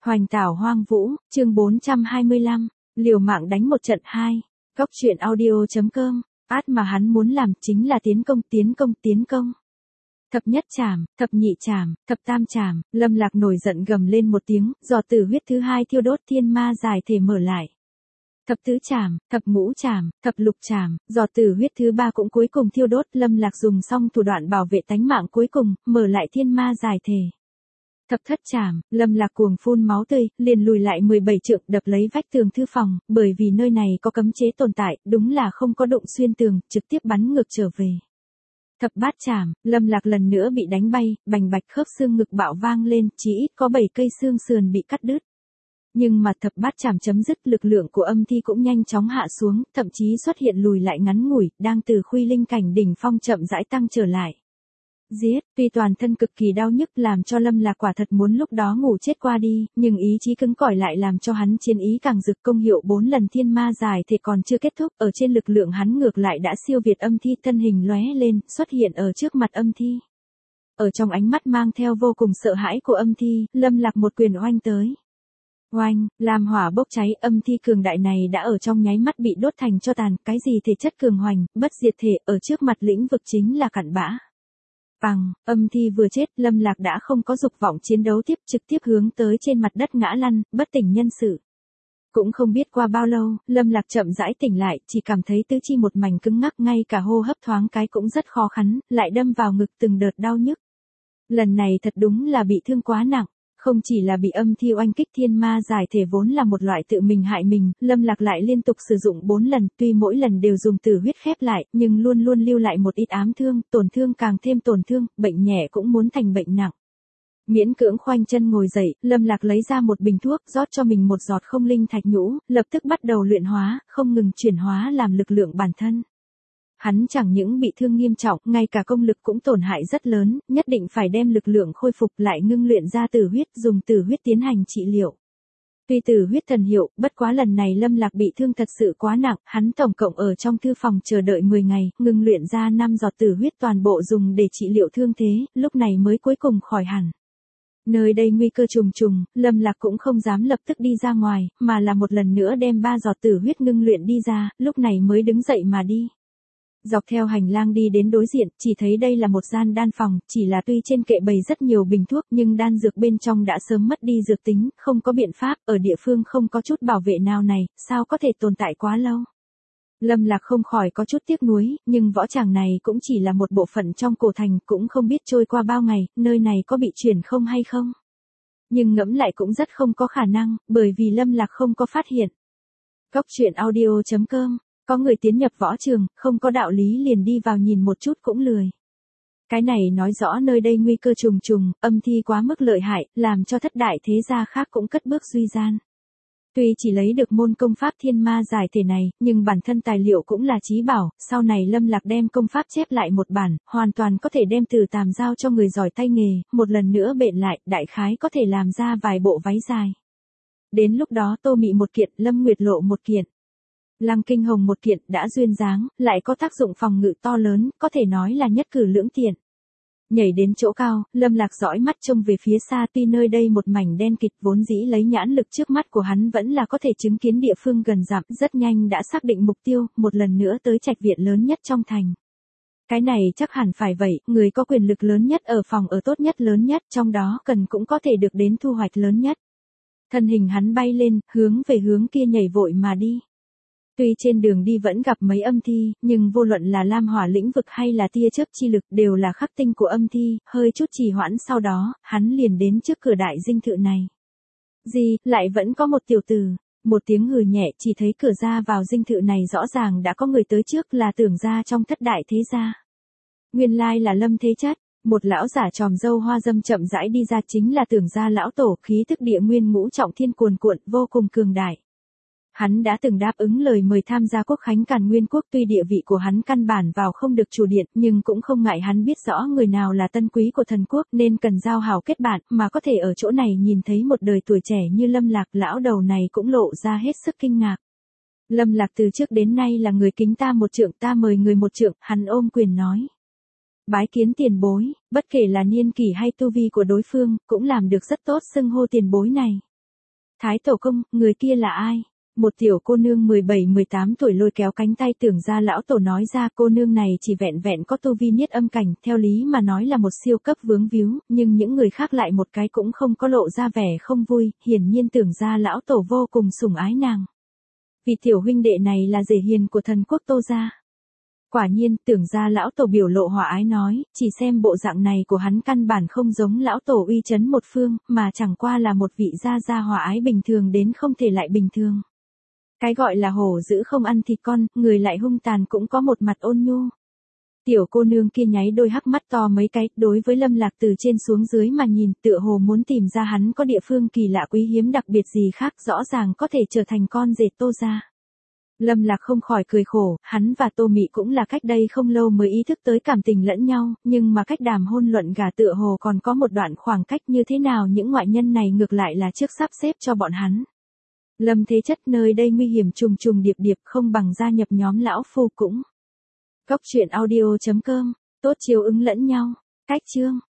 Hoành tảo hoang vũ, chương 425, liều mạng đánh một trận 2. Góc truyện audio.com, mà hắn muốn làm chính là tiến công. Thập nhất trảm, thập nhị trảm, thập tam trảm, Lâm Lạc nổi giận gầm lên một tiếng, giò tử huyết thứ hai thiêu đốt thiên ma giải thể mở lại. Thập tứ trảm, thập ngũ trảm, thập lục trảm, giò tử huyết thứ ba cũng cuối cùng thiêu đốt, Lâm Lạc dùng xong thủ đoạn bảo vệ tánh mạng cuối cùng, mở lại thiên ma giải thể. Thập thất trảm, Lâm Lạc cuồng phun máu tươi, liền lùi lại 17 trượng đập lấy vách tường thư phòng, bởi vì nơi này có cấm chế tồn tại, đúng là không có đụng xuyên tường, trực tiếp bắn ngược trở về. Thập bát trảm, Lâm Lạc lần nữa bị đánh bay, bành bạch khớp xương ngực bạo vang lên, chỉ ít có 7 cây xương sườn bị cắt đứt. Nhưng mà thập bát trảm chấm dứt, lực lượng của âm thi cũng nhanh chóng hạ xuống, thậm chí xuất hiện lùi lại ngắn ngủi, đang từ khuy linh cảnh đỉnh phong chậm rãi tăng trở lại. Giết, tuy toàn thân cực kỳ đau nhức làm cho Lâm Lạc quả thật muốn lúc đó ngủ chết qua đi, nhưng ý chí cứng cỏi lại làm cho hắn chiến ý càng rực, công hiệu 4 lần thiên ma giải thể còn chưa kết thúc, ở trên lực lượng hắn ngược lại đã siêu việt âm thi, thân hình lóe lên, xuất hiện ở trước mặt âm thi. Ở trong ánh mắt mang theo vô cùng sợ hãi của âm thi, Lâm Lạc một quyền oanh tới. Oanh, làm hỏa bốc cháy, âm thi cường đại này đã ở trong nháy mắt bị đốt thành tro tàn, cái gì thể chất cường hoành, bất diệt thể, ở trước mặt lĩnh vực chính là cặn bã. Bằng, âm thi vừa chết, Lâm Lạc đã không có dục vọng chiến đấu tiếp, trực tiếp hướng tới trên mặt đất ngã lăn, bất tỉnh nhân sự. Cũng không biết qua bao lâu, Lâm Lạc chậm rãi tỉnh lại, chỉ cảm thấy tứ chi một mảnh cứng ngắc, ngay cả hô hấp thoáng cái cũng rất khó khăn, lại đâm vào ngực từng đợt đau nhức. Lần này thật đúng là bị thương quá nặng. Không chỉ là bị âm thi oanh kích, thiên ma giải thể vốn là một loại tự mình hại mình, Lâm Lạc lại liên tục sử dụng 4 lần, tuy mỗi lần đều dùng tử huyết khép lại, nhưng luôn luôn lưu lại một ít ám thương, tổn thương càng thêm tổn thương, bệnh nhẹ cũng muốn thành bệnh nặng. Miễn cưỡng khoanh chân ngồi dậy, Lâm Lạc lấy ra một bình thuốc, rót cho mình một giọt không linh thạch nhũ, lập tức bắt đầu luyện hóa, không ngừng chuyển hóa làm lực lượng bản thân. Hắn chẳng những bị thương nghiêm trọng, ngay cả công lực cũng tổn hại rất lớn, nhất định phải đem lực lượng khôi phục lại, ngưng luyện ra tử huyết, dùng tử huyết tiến hành trị liệu. Tuy tử huyết thần hiệu, bất quá lần này Lâm Lạc bị thương thật sự quá nặng, hắn tổng cộng ở trong thư phòng chờ đợi 10 ngày, ngưng luyện ra 5 giọt tử huyết toàn bộ dùng để trị liệu thương thế, lúc này mới cuối cùng khỏi hẳn. Nơi đây nguy cơ trùng trùng, Lâm Lạc cũng không dám lập tức đi ra ngoài, mà là một lần nữa đem 3 giọt tử huyết ngưng luyện đi ra, lúc này mới đứng dậy mà đi. Dọc theo hành lang đi đến đối diện, chỉ thấy đây là một gian đan phòng, chỉ là tuy trên kệ bày rất nhiều bình thuốc nhưng đan dược bên trong đã sớm mất đi dược tính, không có biện pháp, ở địa phương không có chút bảo vệ nào này, sao có thể tồn tại quá lâu. Lâm Lạc không khỏi có chút tiếc nuối, nhưng võ tràng này cũng chỉ là một bộ phận trong cổ thành, cũng không biết trôi qua bao ngày, nơi này có bị chuyển không hay không. Nhưng ngẫm lại cũng rất không có khả năng, bởi vì Lâm Lạc không có phát hiện. Góc truyện audio.com, có người tiến nhập võ trường, không có đạo lý liền đi vào nhìn một chút cũng lười. Cái này nói rõ nơi đây nguy cơ trùng trùng, âm thi quá mức lợi hại, làm cho thất đại thế gia khác cũng cất bước suy gian. Tuy chỉ lấy được môn công pháp thiên ma giải thể này, nhưng bản thân tài liệu cũng là chí bảo, sau này Lâm Lạc đem công pháp chép lại một bản, hoàn toàn có thể đem từ tàm giao cho người giỏi tay nghề, một lần nữa bện lại, đại khái có thể làm ra vài bộ váy dài. Đến lúc đó Tô Mị một kiện, Lâm Nguyệt Lộ một kiện, Lăng Kinh Hồng một kiện, đã duyên dáng, lại có tác dụng phòng ngự to lớn, có thể nói là nhất cử lưỡng tiện. Nhảy đến chỗ cao, Lâm Lạc dõi mắt trông về phía xa, tuy nơi đây một mảnh đen kịt, vốn dĩ lấy nhãn lực trước mắt của hắn vẫn là có thể chứng kiến địa phương gần dặm, rất nhanh đã xác định mục tiêu, một lần nữa tới trạch viện lớn nhất trong thành. Cái này chắc hẳn phải vậy, người có quyền lực lớn nhất ở phòng ở tốt nhất lớn nhất, trong đó cần cũng có thể được đến thu hoạch lớn nhất. Thân hình hắn bay lên, hướng về hướng kia nhảy vội mà đi. Tuy trên đường đi vẫn gặp mấy âm thi, nhưng vô luận là lam hỏa lĩnh vực hay là tia chớp chi lực đều là khắc tinh của âm thi, hơi chút trì hoãn sau đó, hắn liền đến trước cửa đại dinh thự này. Gì, lại vẫn có một tiểu tử, một tiếng hừ nhẹ, chỉ thấy cửa ra vào dinh thự này rõ ràng đã có người tới trước, là Tưởng gia trong thất đại thế gia. Nguyên lai là Lâm Thế Chất, một lão giả tròm râu hoa dâm chậm rãi đi ra, chính là Tưởng gia lão tổ, khí tức địa nguyên ngũ trọng thiên cuồn cuộn, vô cùng cường đại. Hắn đã từng đáp ứng lời mời tham gia quốc khánh Càn Nguyên quốc, tuy địa vị của hắn căn bản vào không được chủ điện, nhưng cũng không ngại hắn biết rõ người nào là tân quý của thần quốc nên cần giao hảo kết bạn, mà có thể ở chỗ này nhìn thấy một đời tuổi trẻ như Lâm Lạc, lão đầu này cũng lộ ra hết sức kinh ngạc. Lâm Lạc từ trước đến nay là người kính ta một trượng, ta mời người một trượng, hắn ôm quyền nói. Bái kiến tiền bối, bất kể là niên kỷ hay tu vi của đối phương, cũng làm được rất tốt xưng hô tiền bối này. Thái tổ công, người kia là ai? Một tiểu cô nương 17-18 tuổi lôi kéo cánh tay Tưởng Gia lão tổ nói ra, cô nương này chỉ vẹn vẹn có tu vi niết âm cảnh, theo lý mà nói là một siêu cấp vướng víu, nhưng những người khác lại một cái cũng không có lộ ra vẻ không vui, hiển nhiên Tưởng Gia lão tổ vô cùng sủng ái nàng. Vì tiểu huynh đệ này là rể hiền của thần quốc Tô gia. Quả nhiên, Tưởng Gia lão tổ biểu lộ hòa ái nói, chỉ xem bộ dạng này của hắn căn bản không giống lão tổ uy chấn một phương, mà chẳng qua là một vị gia hòa ái bình thường đến không thể lại bình thường. Cái gọi là hổ dữ không ăn thịt con, người lại hung tàn cũng có một mặt ôn nhu. Tiểu cô nương kia nháy đôi hắc mắt to mấy cái, đối với Lâm Lạc từ trên xuống dưới mà nhìn, tựa hồ muốn tìm ra hắn có địa phương kỳ lạ quý hiếm đặc biệt gì khác, rõ ràng có thể trở thành con rể Tô gia. Lâm Lạc không khỏi cười khổ, hắn và Tô Mị cũng là cách đây không lâu mới ý thức tới cảm tình lẫn nhau, nhưng mà cách đàm hôn luận gả tựa hồ còn có một đoạn khoảng cách, như thế nào những ngoại nhân này ngược lại là trước sắp xếp cho bọn hắn. Lâm Thế Chất, nơi đây nguy hiểm trùng trùng điệp điệp, không bằng gia nhập nhóm lão phu cũng. Cốc truyện audio.com, tốt chiếu ứng lẫn nhau. Cách chương